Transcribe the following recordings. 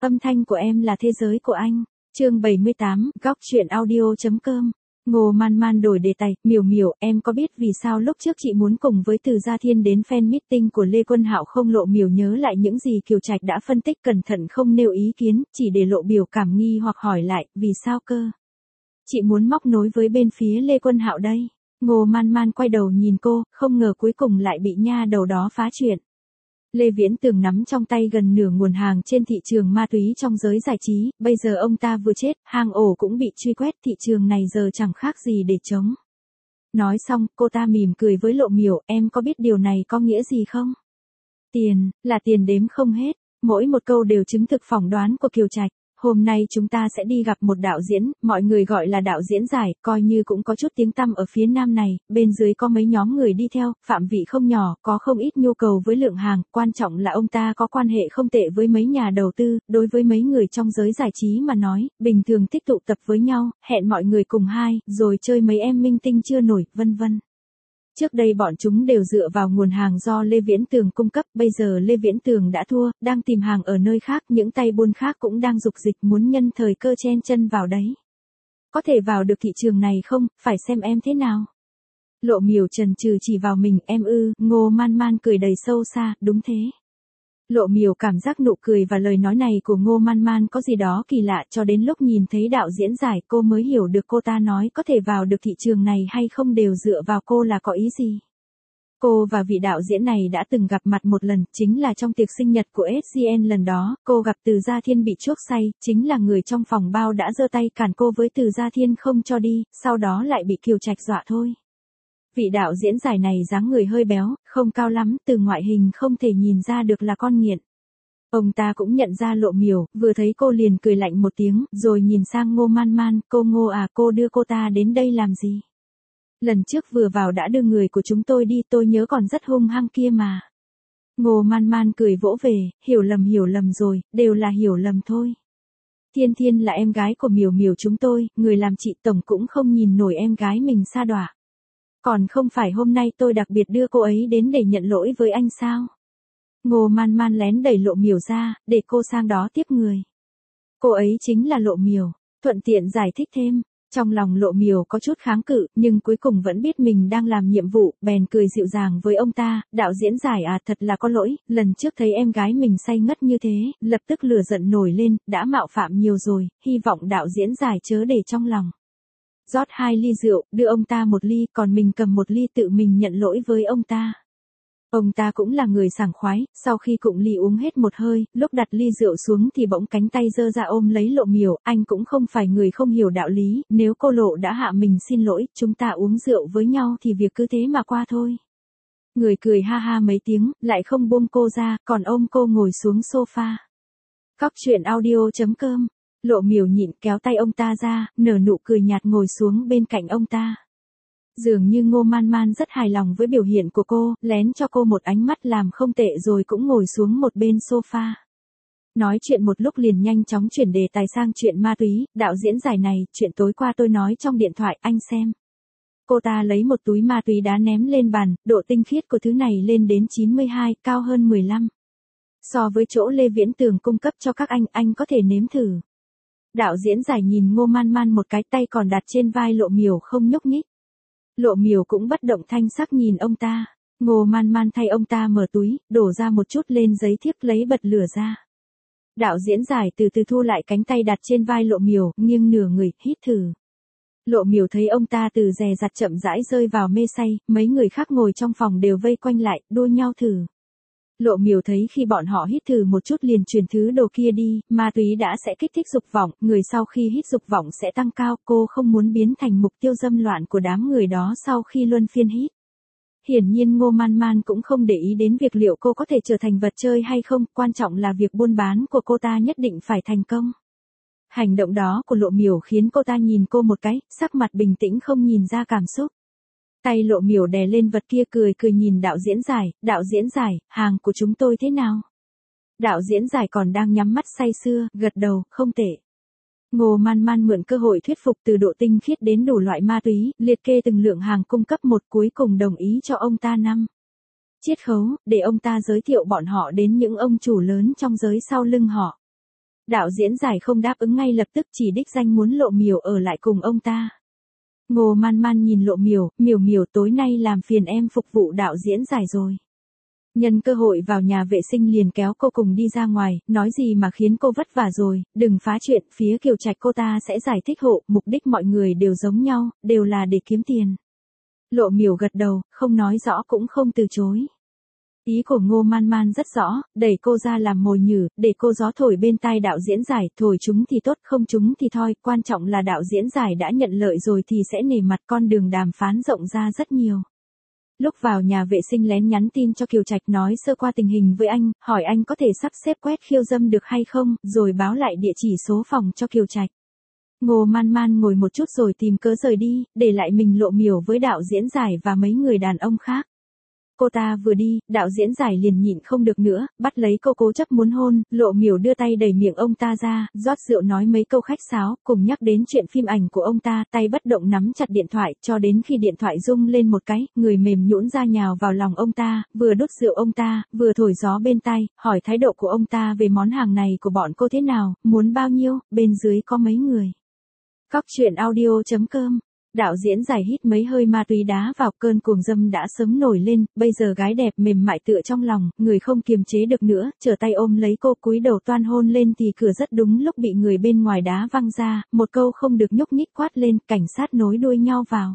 Âm thanh của em là thế giới của anh. Chương 78, góc truyện audio.com. Ngô Man Man đổi đề tài, Miểu Miểu, em có biết vì sao lúc trước chị muốn cùng với Từ Gia Thiên đến fan meeting của Lê Quân Hạo không? Lộ Miểu nhớ lại những gì Kiều Trạch đã phân tích cẩn thận, không nêu ý kiến, chỉ để lộ biểu cảm nghi hoặc hỏi lại, vì sao cơ? Chị muốn móc nối với bên phía Lê Quân Hạo đây. Ngô Man Man quay đầu nhìn cô, không ngờ cuối cùng lại bị nha đầu đó phá chuyện. Lê Viễn Tường nắm trong tay gần nửa nguồn hàng trên thị trường ma túy trong giới giải trí, bây giờ ông ta vừa chết, hang ổ cũng bị truy quét, thị trường này giờ chẳng khác gì để chống. Nói xong, cô ta mỉm cười với Lộ Miểu, em có biết điều này có nghĩa gì không? Tiền, là tiền đếm không hết, mỗi một câu đều chứng thực phỏng đoán của Kiều Trạch. Hôm nay chúng ta sẽ đi gặp một đạo diễn, mọi người gọi là đạo diễn giải, coi như cũng có chút tiếng tăm ở phía nam này, bên dưới có mấy nhóm người đi theo, phạm vị không nhỏ, có không ít nhu cầu với lượng hàng, quan trọng là ông ta có quan hệ không tệ với mấy nhà đầu tư, đối với mấy người trong giới giải trí mà nói, bình thường thích tụ tập với nhau, hẹn mọi người cùng rồi chơi mấy em minh tinh chưa nổi, vân vân. Trước đây bọn chúng đều dựa vào nguồn hàng do Lê Viễn Tường cung cấp, bây giờ Lê Viễn Tường đã thua, đang tìm hàng ở nơi khác, những tay buôn khác cũng đang dục dịch muốn nhân thời cơ chen chân vào đấy. Có thể vào được thị trường này không, phải xem em thế nào. Lộ Miểu chần chừ chỉ vào mình, em ư? Ngô Man Man cười đầy sâu xa, đúng thế. Lộ Miểu cảm giác nụ cười và lời nói này của Ngô Man Man có gì đó kỳ lạ, cho đến lúc nhìn thấy đạo diễn giải cô mới hiểu được cô ta nói có thể vào được thị trường này hay không đều dựa vào cô là có ý gì. Cô và vị đạo diễn này đã từng gặp mặt một lần, chính là trong tiệc sinh nhật của SGN lần đó, cô gặp Từ Gia Thiên bị chuốc say, chính là người trong phòng bao đã giơ tay cản cô với Từ Gia Thiên không cho đi, sau đó lại bị Kiều Trạch dọa thôi. Vị đạo diễn giải này dáng người hơi béo, không cao lắm, từ ngoại hình không thể nhìn ra được là con nghiện. Ông ta cũng nhận ra Lộ Miểu, vừa thấy cô liền cười lạnh một tiếng, rồi nhìn sang Ngô Man Man, cô Ngô à, cô đưa cô ta đến đây làm gì? Lần trước vừa vào đã đưa người của chúng tôi đi, tôi nhớ còn rất hung hăng kia mà. Ngô Man Man cười vỗ về, hiểu lầm rồi, đều là hiểu lầm thôi. Thiên Thiên là em gái của Miểu Miểu chúng tôi, người làm chị tổng cũng không nhìn nổi em gái mình sa đọa. Còn không phải hôm nay tôi đặc biệt đưa cô ấy đến để nhận lỗi với anh sao? Ngô Man Man lén đẩy Lộ Miểu ra, để cô sang đó tiếp người. Cô ấy chính là Lộ Miểu, thuận tiện giải thích thêm. Trong lòng Lộ Miểu có chút kháng cự, nhưng cuối cùng vẫn biết mình đang làm nhiệm vụ, bèn cười dịu dàng với ông ta, đạo diễn giải à, thật là có lỗi, lần trước thấy em gái mình say ngất như thế, lập tức lửa giận nổi lên, đã mạo phạm nhiều rồi, hy vọng đạo diễn giải chớ để trong lòng. Rót 2 ly rượu, đưa ông ta 1 ly, còn mình cầm 1 ly tự mình nhận lỗi với ông ta. Ông ta cũng là người sảng khoái, sau khi cụng ly uống hết một hơi, lúc đặt ly rượu xuống thì bỗng cánh tay giơ ra ôm lấy Lộ Miểu, anh cũng không phải người không hiểu đạo lý, nếu cô Lộ đã hạ mình xin lỗi, chúng ta uống rượu với nhau thì việc cứ thế mà qua thôi. Người cười ha ha mấy tiếng, lại không buông cô ra, còn ôm cô ngồi xuống sofa. Góc truyện audio.com. Lộ Miểu nhịn kéo tay ông ta ra, nở nụ cười nhạt ngồi xuống bên cạnh ông ta. Dường như Ngô Man Man rất hài lòng với biểu hiện của cô, lén cho cô một ánh mắt làm không tệ rồi cũng ngồi xuống một bên sofa. Nói chuyện một lúc liền nhanh chóng chuyển đề tài sang chuyện ma túy, đạo diễn giải này, chuyện tối qua tôi nói trong điện thoại, anh xem. Cô ta lấy một túi ma túy đá ném lên bàn, độ tinh khiết của thứ này lên đến 92, cao hơn 15. So với chỗ Lê Viễn Tường cung cấp cho các anh có thể nếm thử. Đạo diễn giải nhìn Ngô Man Man một cái, tay còn đặt trên vai Lộ Miểu không nhúc nhích. Lộ Miểu cũng bất động thanh sắc nhìn ông ta. Ngô Man Man thay ông ta mở túi, đổ ra một chút lên giấy thiếp lấy bật lửa ra. Đạo diễn giải từ từ thu lại cánh tay đặt trên vai Lộ Miểu, nghiêng nửa người, hít thử. Lộ Miểu thấy ông ta từ dè dặt chậm rãi rơi vào mê say, mấy người khác ngồi trong phòng đều vây quanh lại, đua nhau thử. Lộ Miểu thấy khi bọn họ hít thử một chút liền chuyển thứ đồ kia đi, ma túy đã sẽ kích thích dục vọng, người sau khi hít dục vọng sẽ tăng cao, cô không muốn biến thành mục tiêu dâm loạn của đám người đó sau khi luân phiên hít. Hiển nhiên Ngô Man Man cũng không để ý đến việc liệu cô có thể trở thành vật chơi hay không, quan trọng là việc buôn bán của cô ta nhất định phải thành công. Hành động đó của Lộ Miểu khiến cô ta nhìn cô một cái, sắc mặt bình tĩnh không nhìn ra cảm xúc. Tay Lộ Miểu đè lên vật kia cười nhìn đạo diễn giải, hàng của chúng tôi thế nào? Đạo diễn giải còn đang nhắm mắt say sưa, gật đầu, không tệ. Ngô Man Man mượn cơ hội thuyết phục từ độ tinh khiết đến đủ loại ma túy, liệt kê từng lượng hàng cung cấp một, cuối cùng đồng ý cho ông ta 5 chiết khấu, để ông ta giới thiệu bọn họ đến những ông chủ lớn trong giới sau lưng họ. Đạo diễn giải không đáp ứng ngay lập tức, chỉ đích danh muốn Lộ Miểu ở lại cùng ông ta. Ngô Man Man nhìn Lộ Miểu, Miểu Miểu tối nay làm phiền em phục vụ đạo diễn giải rồi. Nhân cơ hội vào nhà vệ sinh liền kéo cô cùng đi ra ngoài, nói gì mà khiến cô vất vả rồi, đừng phá chuyện, phía Kiều Trạch cô ta sẽ giải thích hộ, mục đích mọi người đều giống nhau, đều là để kiếm tiền. Lộ Miểu gật đầu, không nói rõ cũng không từ chối. Ý của Ngô Man Man rất rõ, đẩy cô ra làm mồi nhử, để cô gió thổi bên tai đạo diễn giải, thổi chúng thì tốt, không chúng thì thôi, quan trọng là đạo diễn giải đã nhận lợi rồi thì sẽ nể mặt, con đường đàm phán rộng ra rất nhiều. Lúc vào nhà vệ sinh lén nhắn tin cho Kiều Trạch nói sơ qua tình hình với anh, hỏi anh có thể sắp xếp quét khiêu dâm được hay không, rồi báo lại địa chỉ số phòng cho Kiều Trạch. Ngô Man Man ngồi một chút rồi tìm cớ rời đi, để lại mình Lộ Miểu với đạo diễn giải và mấy người đàn ông khác. Cô ta vừa đi, đạo diễn giải liền nhịn không được nữa, bắt lấy cô cố chấp muốn hôn, Lộ Miểu đưa tay đẩy miệng ông ta ra, rót rượu nói mấy câu khách sáo, cùng nhắc đến chuyện phim ảnh của ông ta, tay bất động nắm chặt điện thoại, cho đến khi điện thoại rung lên một cái, người mềm nhũn ra nhào vào lòng ông ta, vừa đút rượu ông ta, vừa thổi gió bên tai, hỏi thái độ của ông ta về món hàng này của bọn cô thế nào, muốn bao nhiêu, bên dưới có mấy người. Cóc truyện audio.com. Đạo diễn giải hít mấy hơi ma túy đá vào, cơn cuồng dâm đã sớm nổi lên, bây giờ gái đẹp mềm mại tựa trong lòng, người không kiềm chế được nữa, trở tay ôm lấy cô cúi đầu toan hôn lên thì cửa rất đúng lúc bị người bên ngoài đá văng ra, một câu không được nhúc nhích quát lên, cảnh sát nối đuôi nhau vào.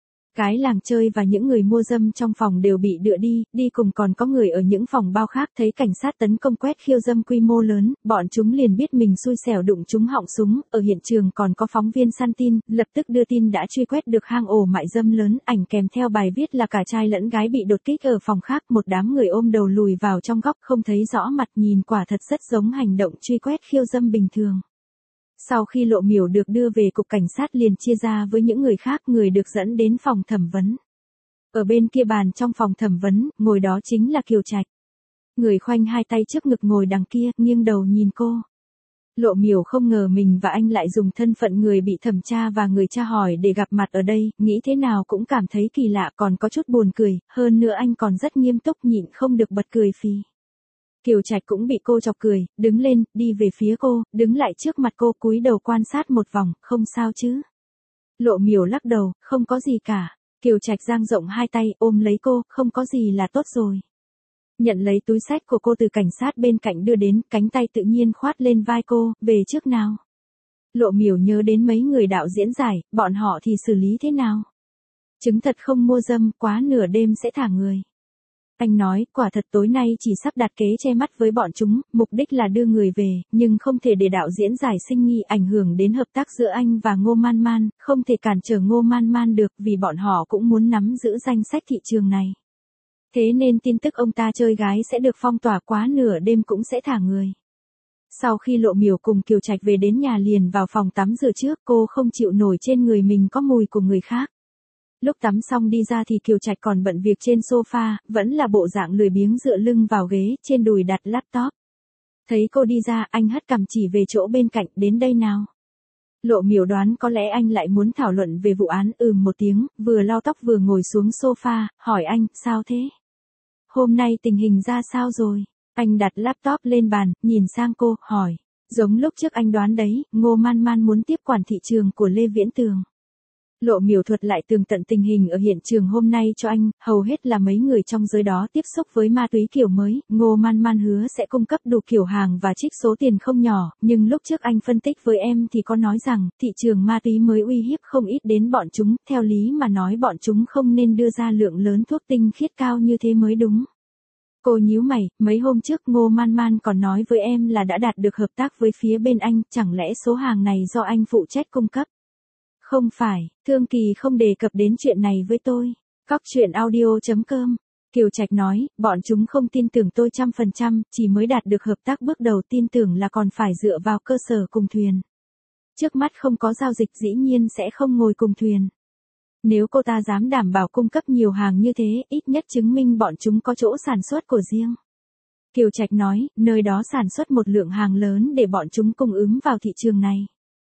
Cái làng chơi và những người mua dâm trong phòng đều bị đưa đi cùng còn có người ở những phòng bao khác thấy cảnh sát tấn công quét khiêu dâm quy mô lớn, bọn chúng liền biết mình xui xẻo đụng trúng họng súng, ở hiện trường còn có phóng viên săn tin, lập tức đưa tin đã truy quét được hang ổ mại dâm lớn, ảnh kèm theo bài viết là cả trai lẫn gái bị đột kích ở phòng khác, một đám người ôm đầu lùi vào trong góc không thấy rõ mặt, nhìn quả thật rất giống hành động truy quét khiêu dâm bình thường. Sau khi Lộ Miểu được đưa về cục cảnh sát liền chia ra với những người khác, người được dẫn đến phòng thẩm vấn. Ở bên kia bàn trong phòng thẩm vấn, ngồi đó chính là Kiều Trạch. Người khoanh hai tay trước ngực ngồi đằng kia, nghiêng đầu nhìn cô. Lộ Miểu không ngờ mình và anh lại dùng thân phận người bị thẩm tra và người tra hỏi để gặp mặt ở đây, nghĩ thế nào cũng cảm thấy kỳ lạ, còn có chút buồn cười, hơn nữa anh còn rất nghiêm túc, nhịn không được bật cười phì. Kiều Trạch cũng bị cô chọc cười, đứng lên, đi về phía cô, đứng lại trước mặt cô, cúi đầu quan sát một vòng, không sao chứ. Lộ Miểu lắc đầu, không có gì cả. Kiều Trạch dang rộng hai tay, ôm lấy cô, không có gì là tốt rồi. Nhận lấy túi xách của cô từ cảnh sát bên cạnh đưa đến, cánh tay tự nhiên khoát lên vai cô, về trước nào. Lộ Miểu nhớ đến mấy người đạo diễn giải, bọn họ thì xử lý thế nào? Chứng thật không mua dâm, quá nửa đêm sẽ thả người. Anh nói, quả thật tối nay chỉ sắp đặt kế che mắt với bọn chúng, mục đích là đưa người về, nhưng không thể để đạo diễn giải sinh nghi ảnh hưởng đến hợp tác giữa anh và Ngô Man Man, không thể cản trở Ngô Man Man được vì bọn họ cũng muốn nắm giữ danh sách thị trường này. Thế nên tin tức ông ta chơi gái sẽ được phong tỏa, quá nửa đêm cũng sẽ thả người. Sau khi Lộ Miểu cùng Kiều Trạch về đến nhà liền vào phòng tắm rửa trước, cô không chịu nổi trên người mình có mùi của người khác. Lúc tắm xong đi ra thì Kiều Trạch còn bận việc trên sofa, vẫn là bộ dạng lười biếng dựa lưng vào ghế, trên đùi đặt laptop. Thấy cô đi ra, anh hất cằm chỉ về chỗ bên cạnh, đến đây nào. Lộ Miểu đoán có lẽ anh lại muốn thảo luận về vụ án, một tiếng, vừa lau tóc vừa ngồi xuống sofa, hỏi anh, sao thế? Hôm nay tình hình ra sao rồi? Anh đặt laptop lên bàn, nhìn sang cô, hỏi. Giống lúc trước anh đoán đấy, Ngô Man Man muốn tiếp quản thị trường của Lê Viễn Tường. Lộ Miểu thuật lại tường tận tình hình ở hiện trường hôm nay cho anh, hầu hết là mấy người trong giới đó tiếp xúc với ma túy kiểu mới, Ngô Man Man hứa sẽ cung cấp đủ kiểu hàng và trích số tiền không nhỏ, nhưng lúc trước anh phân tích với em thì có nói rằng, thị trường ma túy mới uy hiếp không ít đến bọn chúng, theo lý mà nói bọn chúng không nên đưa ra lượng lớn thuốc tinh khiết cao như thế mới đúng. Cô nhíu mày, mấy hôm trước Ngô Man Man còn nói với em là đã đạt được hợp tác với phía bên anh, chẳng lẽ số hàng này do anh phụ trách cung cấp? Không phải, Thương Kỳ không đề cập đến chuyện này với tôi. Cóc truyện audio.com. Kiều Trạch nói, bọn chúng không tin tưởng tôi 100%, chỉ mới đạt được hợp tác bước đầu, tin tưởng là còn phải dựa vào cơ sở cùng thuyền. Trước mắt không có giao dịch dĩ nhiên sẽ không ngồi cùng thuyền. Nếu cô ta dám đảm bảo cung cấp nhiều hàng như thế, ít nhất chứng minh bọn chúng có chỗ sản xuất của riêng. Kiều Trạch nói, nơi đó sản xuất một lượng hàng lớn để bọn chúng cung ứng vào thị trường này.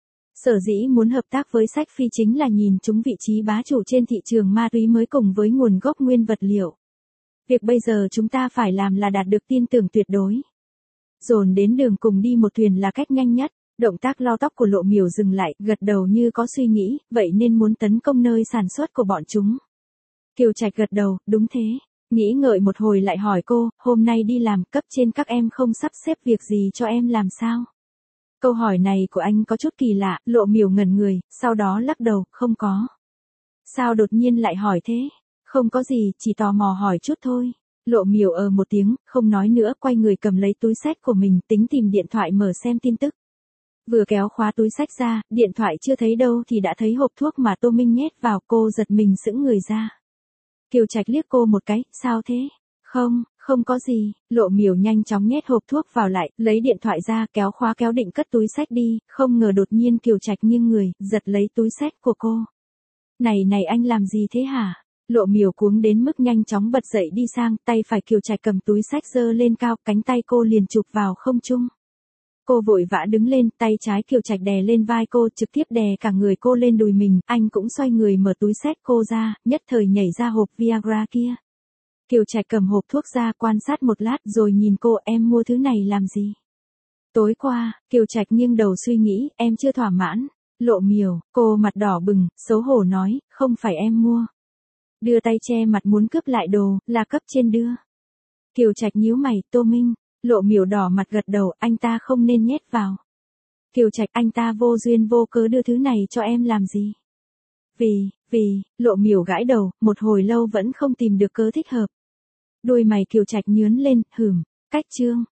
Sở dĩ muốn hợp tác với Sách Phi chính là nhìn chúng vị trí bá chủ trên thị trường ma túy mới cùng với nguồn gốc nguyên vật liệu. Việc bây giờ chúng ta phải làm là đạt được tin tưởng tuyệt đối. Dồn đến đường cùng đi một thuyền là cách nhanh nhất. Động tác lau tóc của Lộ Miểu dừng lại, gật đầu như có suy nghĩ, vậy nên muốn tấn công nơi sản xuất của bọn chúng. Kiều Trạch gật đầu, đúng thế. Nghĩ ngợi một hồi lại hỏi cô, hôm nay đi làm, cấp trên các em không sắp xếp việc gì cho em làm sao? Câu hỏi này của anh có chút kỳ lạ, Lộ Miểu ngẩn người, sau đó lắc đầu, không có. Sao đột nhiên lại hỏi thế? Không có gì, chỉ tò mò hỏi chút thôi. Lộ Miểu một tiếng, không nói nữa, quay người cầm lấy túi xách của mình, tính tìm điện thoại mở xem tin tức. Vừa kéo khóa túi xách ra, điện thoại chưa thấy đâu thì đã thấy hộp thuốc mà Tô Minh nhét vào, cô giật mình sững người ra. Kiều Trạch liếc cô một cái, sao thế? Không có gì, Lộ Miểu nhanh chóng nhét hộp thuốc vào lại, lấy điện thoại ra, kéo khóa kéo định cất túi xách đi, không ngờ đột nhiên Kiều Trạch nghiêng người, giật lấy túi xách của cô. Này anh làm gì thế hả? Lộ Miểu cuống đến mức nhanh chóng bật dậy đi sang, tay phải Kiều Trạch cầm túi xách giơ lên cao, cánh tay cô liền chụp vào không trung. Cô vội vã đứng lên, tay trái Kiều Trạch đè lên vai cô, trực tiếp đè cả người cô lên đùi mình, anh cũng xoay người mở túi xách cô ra, nhất thời nhảy ra hộp Viagra kia. Kiều Trạch cầm hộp thuốc ra quan sát một lát rồi nhìn cô, em mua thứ này làm gì? Tối qua, Kiều Trạch nghiêng đầu suy nghĩ, em chưa thỏa mãn. Lộ Miểu, cô mặt đỏ bừng, xấu hổ nói, không phải em mua. Đưa tay che mặt muốn cướp lại đồ, là cấp trên đưa. Kiều Trạch nhíu mày, Tô Minh. Lộ Miểu đỏ mặt gật đầu, anh ta không nên nhét vào. Kiều Trạch, anh ta vô duyên vô cớ đưa thứ này cho em làm gì? Vì, Lộ Miểu gãi đầu, một hồi lâu vẫn không tìm được cớ thích hợp. Đôi mày Kiều Trạch nhướng lên, cách chương.